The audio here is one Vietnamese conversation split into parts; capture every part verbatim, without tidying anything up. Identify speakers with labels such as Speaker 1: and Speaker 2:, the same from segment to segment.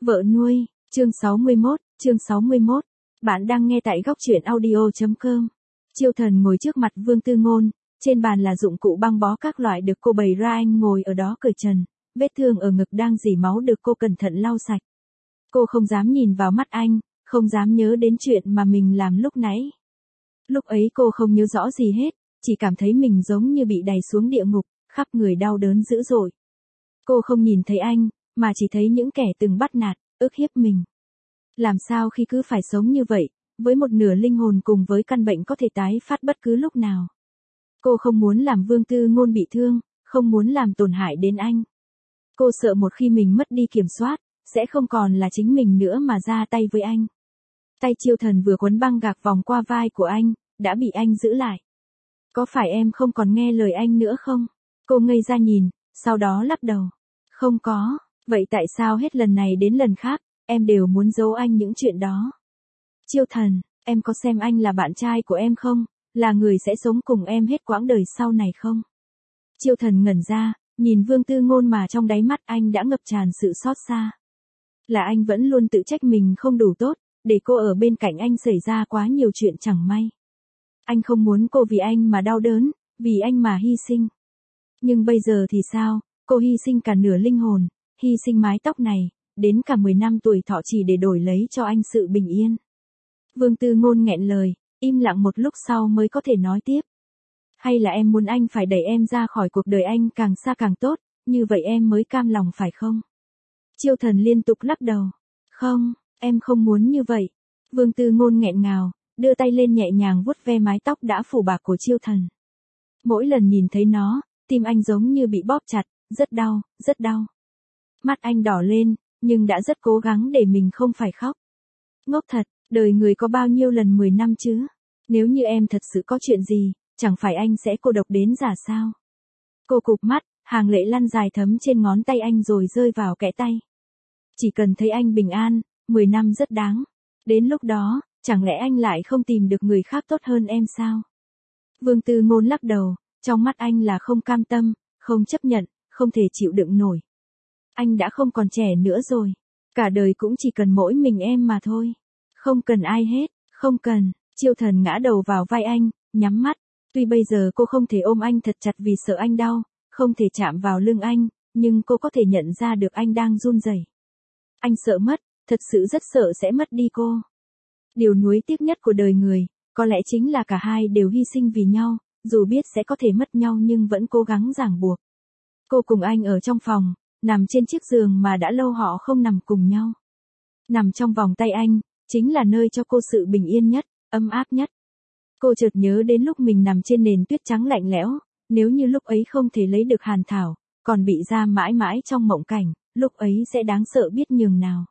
Speaker 1: Vợ nuôi, chương sáu mươi mốt, chương sáu mươi mốt. Bạn đang nghe tại góc truyện audio.com. Chiêu Thần ngồi trước mặt Vương Tư Ngôn, trên bàn là dụng cụ băng bó các loại được cô bày ra, anh ngồi ở đó cởi trần, vết thương ở ngực đang rỉ máu được cô cẩn thận lau sạch. Cô không dám nhìn vào mắt anh, không dám nhớ đến chuyện mà mình làm lúc nãy. Lúc ấy cô không nhớ rõ gì hết, chỉ cảm thấy mình giống như bị đày xuống địa ngục, khắp người đau đớn dữ dội. Cô không nhìn thấy anh, mà chỉ thấy những kẻ từng bắt nạt, ức hiếp mình. Làm sao khi cứ phải sống như vậy, với một nửa linh hồn cùng với căn bệnh có thể tái phát bất cứ lúc nào. Cô không muốn làm Vương Tư Ngôn bị thương, không muốn làm tổn hại đến anh. Cô sợ một khi mình mất đi kiểm soát, sẽ không còn là chính mình nữa mà ra tay với anh. Tay Chiêu Thần vừa quấn băng gạc vòng qua vai của anh, đã bị anh giữ lại. Có phải em không còn nghe lời anh nữa không? Cô ngây ra nhìn, sau đó lắc đầu. Không có, vậy tại sao hết lần này đến lần khác, em đều muốn giấu anh những chuyện đó? Chiêu Thần, em có xem anh là bạn trai của em không? Là người sẽ sống cùng em hết quãng đời sau này không? Chiêu Thần ngẩn ra, nhìn Vương Tư Ngôn mà trong đáy mắt anh đã ngập tràn sự xót xa. Là anh vẫn luôn tự trách mình không đủ tốt, để cô ở bên cạnh anh xảy ra quá nhiều chuyện chẳng may. Anh không muốn cô vì anh mà đau đớn, vì anh mà hy sinh. Nhưng bây giờ thì sao, cô hy sinh cả nửa linh hồn, hy sinh mái tóc này, đến cả mười năm tuổi thọ chỉ để đổi lấy cho anh sự bình yên. Vương Tư Ngôn nghẹn lời, im lặng một lúc sau mới có thể nói tiếp. Hay là em muốn anh phải đẩy em ra khỏi cuộc đời anh càng xa càng tốt, như vậy em mới cam lòng phải không? Chiêu Thần liên tục lắc đầu. Không, em không muốn như vậy. Vương Tư Ngôn nghẹn ngào, đưa tay lên nhẹ nhàng vuốt ve mái tóc đã phủ bạc của Chiêu Thần. Mỗi lần nhìn thấy nó, tim anh giống như bị bóp chặt, rất đau, rất đau. Mắt anh đỏ lên, nhưng đã rất cố gắng để mình không phải khóc. Ngốc thật, đời người có bao nhiêu lần mười năm chứ? Nếu như em thật sự có chuyện gì, chẳng phải anh sẽ cô độc đến già sao? Cô cụp mắt, hàng lệ lăn dài thấm trên ngón tay anh rồi rơi vào kẽ tay. Chỉ cần thấy anh bình an, mười năm rất đáng. Đến lúc đó, chẳng lẽ anh lại không tìm được người khác tốt hơn em sao? Vương Tư Ngôn lắc đầu, trong mắt anh là không cam tâm, không chấp nhận, không thể chịu đựng nổi. Anh đã không còn trẻ nữa rồi. Cả đời cũng chỉ cần mỗi mình em mà thôi. Không cần ai hết, không cần. Chiêu Thần ngã đầu vào vai anh, nhắm mắt. Tuy bây giờ cô không thể ôm anh thật chặt vì sợ anh đau, không thể chạm vào lưng anh, nhưng cô có thể nhận ra được anh đang run rẩy. Anh sợ mất, thật sự rất sợ sẽ mất đi cô. Điều nuối tiếc nhất của đời người, có lẽ chính là cả hai đều hy sinh vì nhau, dù biết sẽ có thể mất nhau nhưng vẫn cố gắng ràng buộc. Cô cùng anh ở trong phòng, nằm trên chiếc giường mà đã lâu họ không nằm cùng nhau. Nằm trong vòng tay anh, chính là nơi cho cô sự bình yên nhất, ấm áp nhất. Cô chợt nhớ đến lúc mình nằm trên nền tuyết trắng lạnh lẽo, nếu như lúc ấy không thể lấy được hàn thảo, còn bị giam mãi mãi trong mộng cảnh, lúc ấy sẽ đáng sợ biết nhường nào.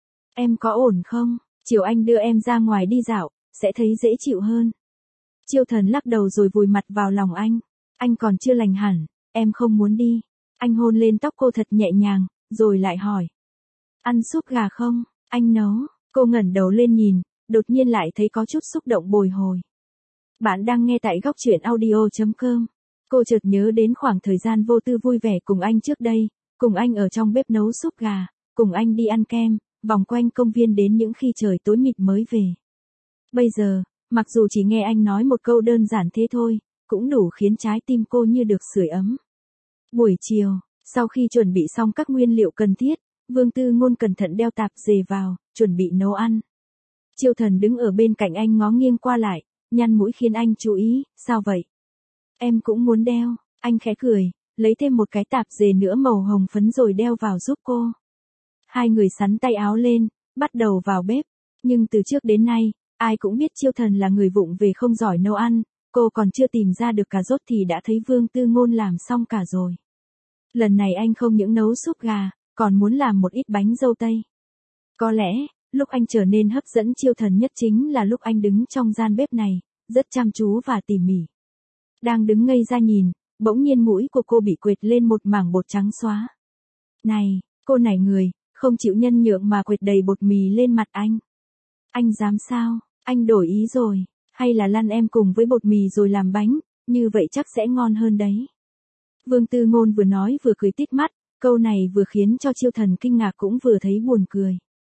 Speaker 1: Em có ổn không? Chiều anh đưa em ra ngoài đi dạo, sẽ thấy dễ chịu hơn. Chiêu Thần lắc đầu rồi vùi mặt vào lòng anh. Anh còn chưa lành hẳn, em không muốn đi. Anh hôn lên tóc cô thật nhẹ nhàng, rồi lại hỏi. Ăn súp gà không? Anh nấu. Cô ngẩng đầu lên nhìn, đột nhiên lại thấy có chút xúc động bồi hồi. Bạn đang nghe tại góc truyện audio.com. Cô chợt nhớ đến khoảng thời gian vô tư vui vẻ cùng anh trước đây, cùng anh ở trong bếp nấu súp gà, cùng anh đi ăn kem, vòng quanh công viên đến những khi trời tối mịt mới về. Bây giờ, mặc dù chỉ nghe anh nói một câu đơn giản thế thôi, cũng đủ khiến trái tim cô như được sưởi ấm. Buổi chiều, sau khi chuẩn bị xong các nguyên liệu cần thiết, Vương Tư Ngôn cẩn thận đeo tạp dề vào, chuẩn bị nấu ăn. Chiêu Thần đứng ở bên cạnh anh ngó nghiêng qua lại, nhăn mũi khiến anh chú ý, sao vậy? Em cũng muốn đeo, anh khẽ cười, lấy thêm một cái tạp dề nữa màu hồng phấn rồi đeo vào giúp cô. Hai người xắn tay áo lên, bắt đầu vào bếp, nhưng từ trước đến nay, ai cũng biết Chiêu Thần là người vụng về không giỏi nấu ăn, cô còn chưa tìm ra được cà rốt thì đã thấy Vương Tư Ngôn làm xong cả rồi. Lần này anh không những nấu súp gà, còn muốn làm một ít bánh dâu tây. Có lẽ, lúc anh trở nên hấp dẫn Chiêu Thần nhất chính là lúc anh đứng trong gian bếp này, rất chăm chú và tỉ mỉ. Đang đứng ngây ra nhìn, bỗng nhiên mũi của cô bị quệt lên một mảng bột trắng xóa. Này, cô nảy người, không chịu nhân nhượng mà quệt đầy bột mì lên mặt anh. Anh dám sao? Anh đổi ý rồi, hay là lăn em cùng với bột mì rồi làm bánh, như vậy chắc sẽ ngon hơn đấy. Vương Tư Ngôn vừa nói vừa cười tít mắt, câu này vừa khiến cho Chiêu Thần kinh ngạc cũng vừa thấy buồn cười.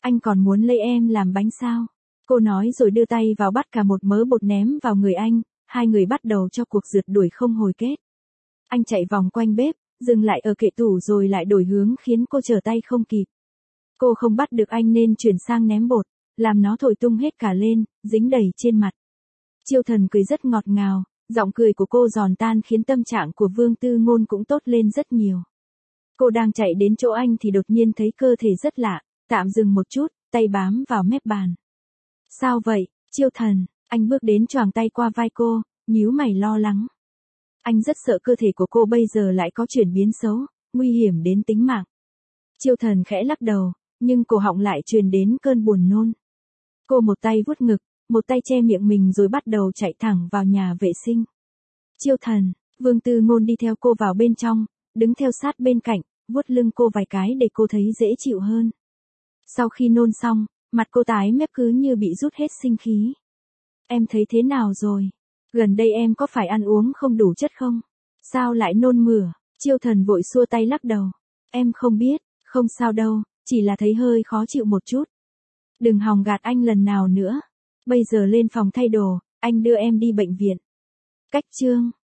Speaker 1: Anh còn muốn lấy em làm bánh sao? Cô nói rồi đưa tay vào bắt cả một mớ bột ném vào người anh, hai người bắt đầu cho cuộc rượt đuổi không hồi kết. Anh chạy vòng quanh bếp, dừng lại ở kệ tủ rồi lại đổi hướng khiến cô trở tay không kịp. Cô không bắt được anh nên chuyển sang ném bột, làm nó thổi tung hết cả lên, dính đầy trên mặt. Chiêu Thần cười rất ngọt ngào, giọng cười của cô giòn tan khiến tâm trạng của Vương Tư Ngôn cũng tốt lên rất nhiều. Cô đang chạy đến chỗ anh thì đột nhiên thấy cơ thể rất lạ, tạm dừng một chút, tay bám vào mép bàn. Sao vậy, Chiêu Thần? Anh bước đến choàng tay qua vai cô, nhíu mày lo lắng. Anh rất sợ cơ thể của cô bây giờ lại có chuyển biến xấu, nguy hiểm đến tính mạng. Chiêu Thần khẽ lắc đầu, nhưng cổ họng lại truyền đến cơn buồn nôn. Cô một tay vuốt ngực, một tay che miệng mình rồi bắt đầu chạy thẳng vào nhà vệ sinh. Chiêu Thần, Vương Tư Ngôn đi theo cô vào bên trong, đứng theo sát bên cạnh, vuốt lưng cô vài cái để cô thấy dễ chịu hơn. Sau khi nôn xong, mặt cô tái mét cứ như bị rút hết sinh khí. Em thấy thế nào rồi? Gần đây em có phải ăn uống không đủ chất không? Sao lại nôn mửa? Chiêu Thần vội xua tay lắc đầu. Em không biết, không sao đâu, chỉ là thấy hơi khó chịu một chút. Đừng hòng gạt anh lần nào nữa. Bây giờ lên phòng thay đồ, anh đưa em đi bệnh viện. Cách chương